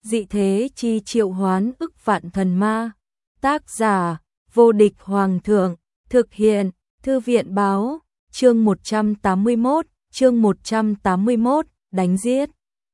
dị thế chi triệu hoán ức vạn thần ma. Tác giả, vô địch hoàng thượng, thực hiện, thư viện báo, chương 181, đánh giết.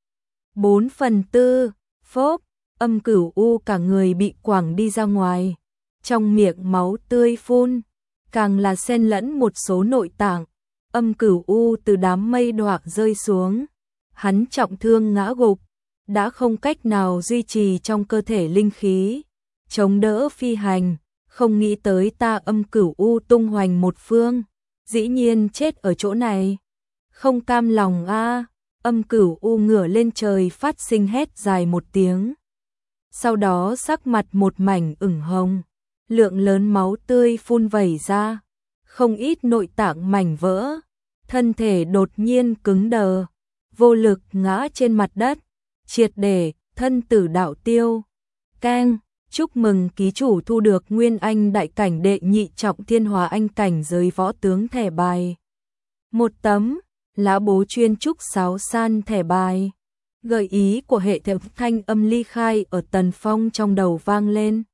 4/4, phốp, Âm Cửu U cả người bị quẳng đi ra ngoài, trong miệng máu tươi phun, càng là xen lẫn một số nội tạng. Âm Cửu U từ đám mây đoạc rơi xuống, hắn trọng thương ngã gục, đã không cách nào duy trì trong cơ thể linh khí, chống đỡ phi hành, không nghĩ tới ta Âm Cửu U tung hoành một phương, dĩ nhiên chết ở chỗ này. Không cam lòng a. Âm Cửu U ngửa lên trời phát sinh hét dài một tiếng. Sau đó sắc mặt một mảnh ửng hồng, lượng lớn máu tươi phun vẩy ra, không ít nội tạng mảnh vỡ, thân thể đột nhiên cứng đờ, vô lực ngã trên mặt đất, triệt để thân tử đạo tiêu. Keng, chúc mừng ký chủ thu được Nguyên Anh đại cảnh đệ nhị trọng Thiên Hóa Anh cảnh giới võ tướng thẻ bài. Một tấm lá bố chuyên trúc sáo san thẻ bài. Gợi ý của hệ thống thanh âm ly khai ở Tần Phong trong đầu vang lên.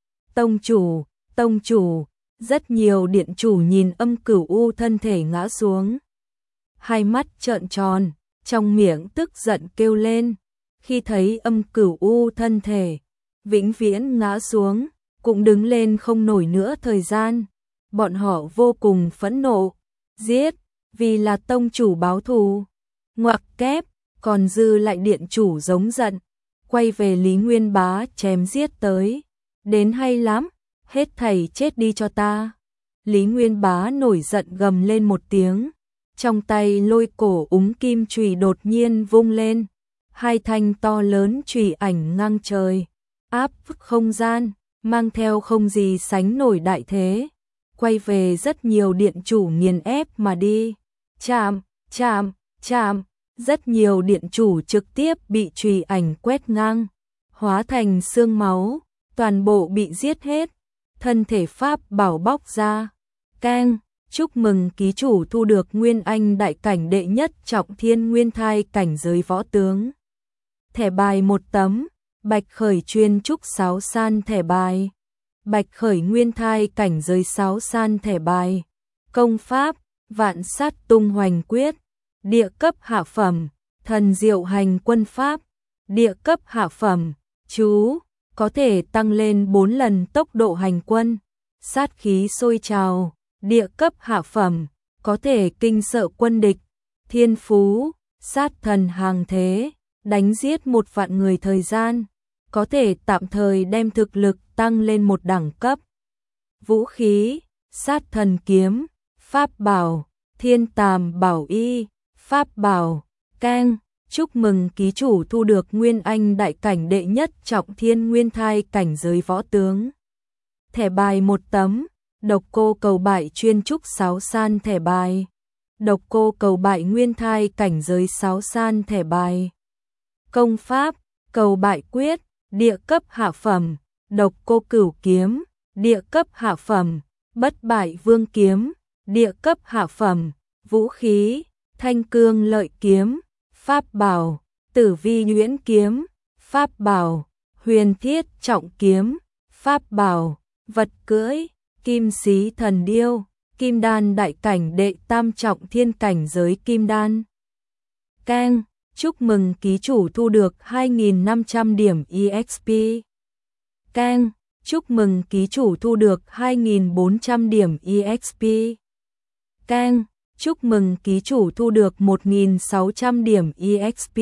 Tông chủ, rất nhiều điện chủ nhìn Âm Cửu U thân thể ngã xuống, hai mắt trợn tròn, trong miệng tức giận kêu lên. Khi thấy Âm Cửu U thân thể vĩnh viễn ngã xuống, cũng đứng lên không nổi nữa thời gian, bọn họ vô cùng phẫn nộ, giết, vì là tông chủ báo thù. Ngoặc kép, còn dư lại điện chủ giống giận, quay về Lý Nguyên Bá chém giết tới. Đến hay lắm, hết thảy chết đi cho ta. Lý Nguyên Bá nổi giận gầm lên một tiếng, trong tay lôi cổ úng kim chùy đột nhiên vung lên, hai thanh to lớn chùy ảnh ngang trời, áp không gian, mang theo không gì sánh nổi đại thế, quay về rất nhiều điện chủ nghiền ép mà đi. Chạm, rất nhiều điện chủ trực tiếp bị chùy ảnh quét ngang, hóa thành xương máu, toàn bộ bị giết hết, thân thể pháp bảo bóc ra. Keng, chúc mừng ký chủ thu được Nguyên Anh đại cảnh đệ nhất trọng Thiên Nguyên Thai cảnh giới võ tướng. Thẻ bài một tấm, Bạch Khởi chuyên trúc sáo san thẻ bài. Bạch Khởi Nguyên Thai cảnh giới sáo san thẻ bài. Công pháp, Vạn Sát Tung Hoành Quyết. Địa cấp hạ phẩm, Thần Diệu Hành Quân Pháp. Địa cấp hạ phẩm, chú, có thể tăng lên 4 lần tốc độ hành quân. Sát khí sôi trào. Địa cấp hạ phẩm, có thể kinh sợ quân địch. Thiên phú, sát thần hàng thế, đánh giết 1 vạn người thời gian, có thể tạm thời đem thực lực tăng lên một đẳng cấp. Vũ khí, sát thần kiếm. Pháp bảo, Thiên Tàm Bảo Y. Pháp bảo, Keng, chúc mừng ký chủ thu được Nguyên Anh đại cảnh đệ nhất trọng Thiên Nguyên Thai cảnh giới võ tướng. Thẻ bài một tấm, Độc Cô Cầu Bại chuyên trúc sáo san thẻ bài. Độc Cô Cầu Bại Nguyên Thai cảnh giới sáo san thẻ bài. Công pháp, Cầu Bại Quyết. Địa cấp hạ phẩm, Độc Cô Cửu Kiếm. Địa cấp hạ phẩm, Bất Bại Vương Kiếm. Địa cấp hạ phẩm, vũ khí, Thanh Cương Lợi Kiếm. Pháp bảo, Tử Vi Nhuyễn Kiếm. Pháp bảo, Huyền Thiết Trọng Kiếm. Pháp bảo, vật cưỡi, Kim Xí Thần Điêu. Kim Đan đại cảnh đệ tam trọng Thiên cảnh giới Kim Đan. Keng, chúc mừng ký chủ thu được 2.500 điểm EXP. Keng, chúc mừng ký chủ thu được 2.400 điểm EXP. Keng, chúc mừng ký chủ thu được 1.600 điểm EXP.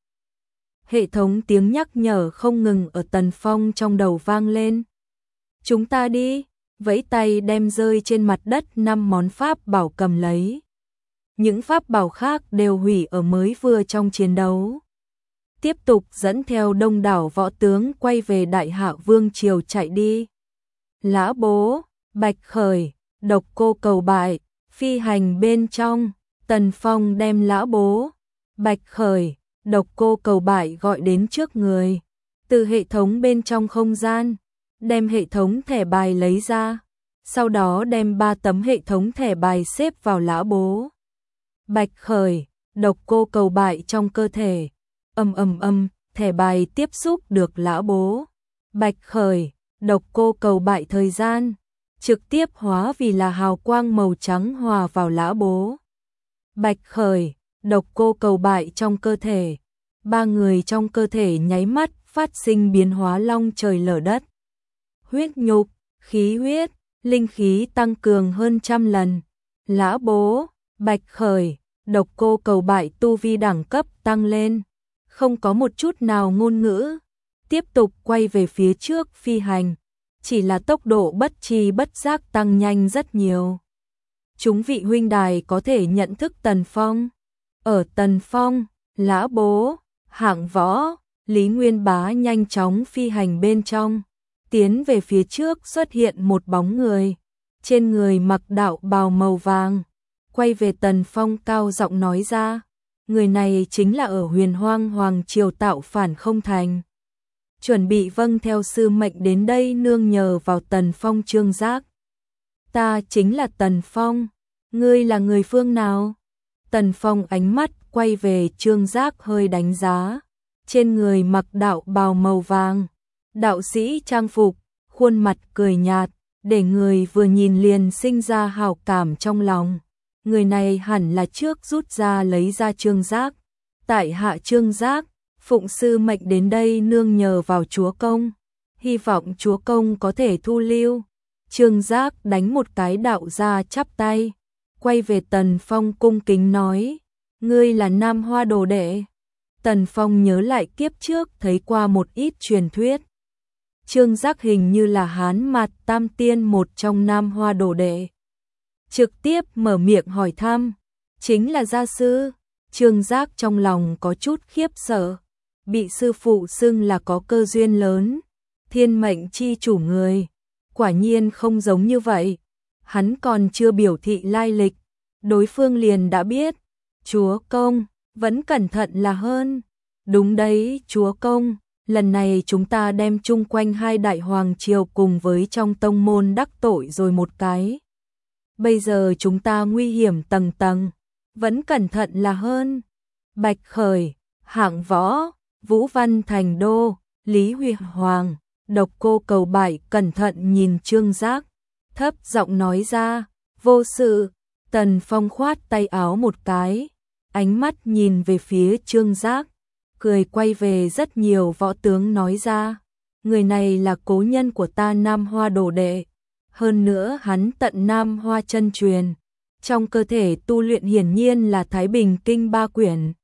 Hệ thống tiếng nhắc nhở không ngừng ở Tần Phong trong đầu vang lên. Chúng ta đi, vẫy tay đem rơi trên mặt đất 5 món pháp bảo cầm lấy. Những pháp bảo khác đều hủy ở mới vừa trong chiến đấu. Tiếp tục dẫn theo đông đảo võ tướng quay về Đại Hạ Vương Triều chạy đi. Lã Bố, Bạch Khởi, Độc Cô Cầu Bại, phi hành bên trong, Tần Phong đem Lã Bố, Bạch Khởi, Độc Cô Cầu Bại gọi đến trước người. Từ hệ thống bên trong không gian, đem hệ thống thẻ bài lấy ra, sau đó đem 3 tấm hệ thống thẻ bài xếp vào Lã Bố, Bạch Khởi, Độc Cô Cầu Bại trong cơ thể. thẻ bài tiếp xúc được Lã Bố. Bạch Khởi, độc cô cầu bại thời gian, trực tiếp hóa vì là hào quang màu trắng hòa vào Lã Bố. Bạch Khởi, độc cô cầu bại trong cơ thể. Ba người trong cơ thể nháy mắt phát sinh biến hóa long trời lở đất. Huyết nhục, khí huyết, linh khí tăng cường hơn 100 lần. Lã Bố, Bạch Khởi, độc cô cầu bại tu vi đẳng cấp tăng lên. Không có một chút nào ngôn ngữ. Tiếp tục quay về phía trước phi hành. Chỉ là tốc độ bất tri bất giác tăng nhanh rất nhiều. Chúng vị huynh đài có thể nhận thức Tần Phong. Ở Tần Phong, Lã Bố, Hạng Võ, Lý Nguyên Bá nhanh chóng phi hành bên trong. Tiến về phía trước xuất hiện một bóng người. Trên người mặc đạo bào màu vàng. Quay về Tần Phong cao giọng nói ra. Người này chính là ở Huyền Hoang Hoàng Triều tạo phản không thành. Chuẩn bị vâng theo sư mệnh đến đây nương nhờ vào Tần Phong. Trương Giác. Ta chính là Tần Phong. Ngươi là người phương nào? Tần Phong ánh mắt quay về Trương Giác hơi đánh giá. Trên người mặc đạo bào màu vàng. Đạo sĩ trang phục, khuôn mặt cười nhạt, để người vừa nhìn liền sinh ra hảo cảm trong lòng. Người này hẳn là trước rút ra lấy ra Trương Giác. Tại hạ Trương Giác, phụng sư mệnh đến đây nương nhờ vào chúa công. Hy vọng chúa công có thể thu lưu. Trương Giác đánh một cái đạo ra chắp tay. Quay về Tần Phong cung kính nói. Ngươi là Nam Hoa đồ đệ. Tần Phong nhớ lại kiếp trước thấy qua một ít truyền thuyết. Trương Giác hình như là Hán Mạt Tam Tiên một trong Nam Hoa đồ đệ. Trực tiếp mở miệng hỏi thăm. Chính là gia sư. Trương Giác trong lòng có chút khiếp sợ. Bị sư phụ xưng là có cơ duyên lớn. Thiên mệnh chi chủ người. Quả nhiên không giống như vậy. Hắn còn chưa biểu thị lai lịch. Đối phương liền đã biết. Chúa công, vẫn cẩn thận là hơn. Đúng đấy, chúa công. Lần này chúng ta đem chung quanh hai đại hoàng triều cùng với trong tông môn đắc tội rồi một cái. Bây giờ chúng ta nguy hiểm tầng tầng. Vẫn cẩn thận là hơn. Bạch Khởi, Hạng Võ, Vũ Văn Thành Đô, Lý Huy Hoàng, độc cô cầu bại cẩn thận nhìn Trương Giác. Thấp giọng nói ra, vô sự. Tần Phong khoát tay áo một cái. Ánh mắt nhìn về phía Trương Giác. Cười quay về rất nhiều võ tướng nói ra. Người này là cố nhân của ta Nam Hoa đồ đệ. Hơn nữa hắn tận Nam Hoa chân truyền. Trong cơ thể tu luyện hiển nhiên là Thái Bình Kinh 3 quyển.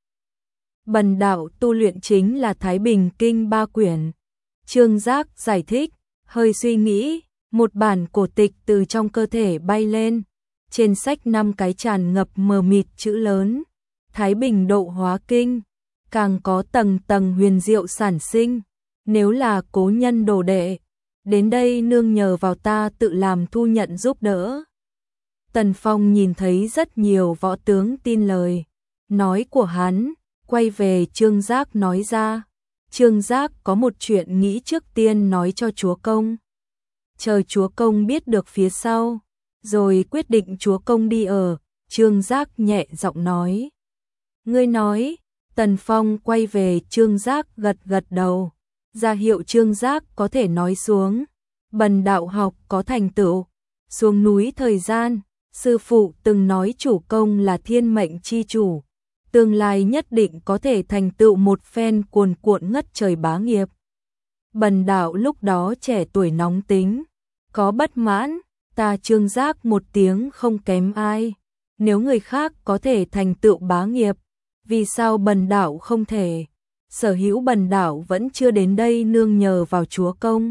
Bần đạo tu luyện chính là Thái Bình Kinh 3 quyển. Trương Giác giải thích, hơi suy nghĩ, một bản cổ tịch từ trong cơ thể bay lên. Trên sách 5 cái tràn ngập mờ mịt chữ lớn. Thái Bình Độ Hóa Kinh. Càng có tầng tầng huyền diệu sản sinh. Nếu là cố nhân đồ đệ, đến đây nương nhờ vào ta tự làm thu nhận giúp đỡ. Tần Phong nhìn thấy rất nhiều võ tướng tin lời nói của hắn, quay về Trương Giác nói ra. Trương Giác có một chuyện nghĩ trước tiên nói cho chúa công. Chờ chúa công biết được phía sau, rồi quyết định chúa công đi ở. Trương Giác nhẹ giọng nói. Ngươi nói. Tần Phong quay về Trương Giác gật gật đầu. Ra hiệu Trương Giác có thể nói xuống. Bần đạo học có thành tựu. Xuống núi thời gian, sư phụ từng nói chủ công là thiên mệnh chi chủ. Tương lai nhất định có thể thành tựu một phen cuồn cuộn ngất trời bá nghiệp. Bần đạo lúc đó trẻ tuổi nóng tính. Có bất mãn, ta Trương Giác một tiếng không kém ai. Nếu người khác có thể thành tựu bá nghiệp, vì sao bần đạo không thể? Sở hữu bần đạo vẫn chưa đến đây nương nhờ vào chúa công,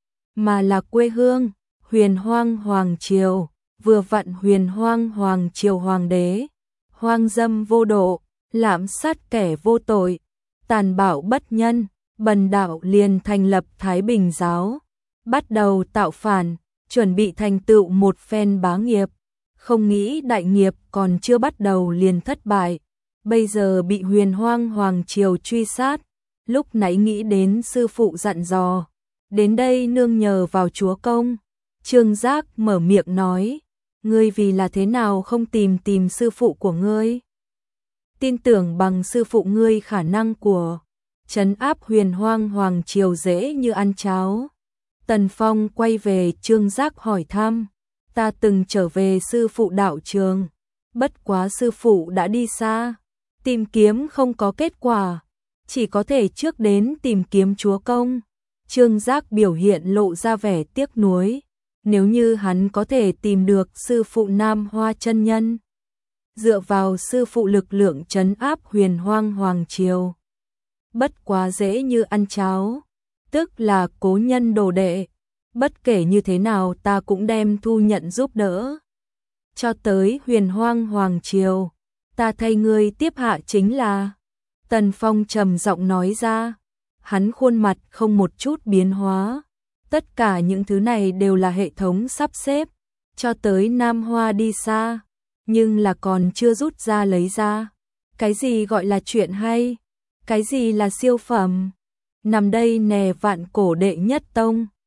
mà là quê hương, Huyền Hoang Hoàng Triều, vừa vặn Huyền Hoang Hoàng Triều hoàng đế, hoang dâm vô độ, lạm sát kẻ vô tội, tàn bạo bất nhân, bần đạo liền thành lập Thái Bình giáo, bắt đầu tạo phản, chuẩn bị thành tựu một phen bá nghiệp, không nghĩ đại nghiệp còn chưa bắt đầu liền thất bại. Bây giờ bị Huyền Hoang Hoàng Triều truy sát, lúc nãy nghĩ đến sư phụ dặn dò, đến đây nương nhờ vào chúa công. Trương Giác mở miệng nói, ngươi vì là thế nào không tìm sư phụ của ngươi? Tin tưởng bằng sư phụ ngươi khả năng của trấn áp Huyền Hoang hoàng triều dễ như ăn cháo. Tần Phong quay về Trương Giác hỏi thăm, ta từng trở về sư phụ đạo trường, bất quá sư phụ đã đi xa, tìm kiếm không có kết quả, chỉ có thể trước đến tìm kiếm chúa công. Trương Giác biểu hiện lộ ra vẻ tiếc nuối, nếu như hắn có thể tìm được sư phụ Nam Hoa chân nhân, dựa vào sư phụ lực lượng trấn áp Huyền Hoang hoàng triều, bất quá dễ như ăn cháo, tức là cố nhân đồ đệ, bất kể như thế nào ta cũng đem thu nhận giúp đỡ. Cho tới Huyền Hoang hoàng triều, ta thay ngươi tiếp hạ chính là. Tần Phong trầm giọng nói ra, hắn khuôn mặt không một chút biến hóa. Tất cả những thứ này đều là hệ thống sắp xếp, cho tới Nam Hoa đi xa, nhưng là còn chưa rút ra lấy ra. Cái gì gọi là chuyện hay? Cái gì là siêu phẩm? Nằm đây nè vạn cổ đệ nhất tông.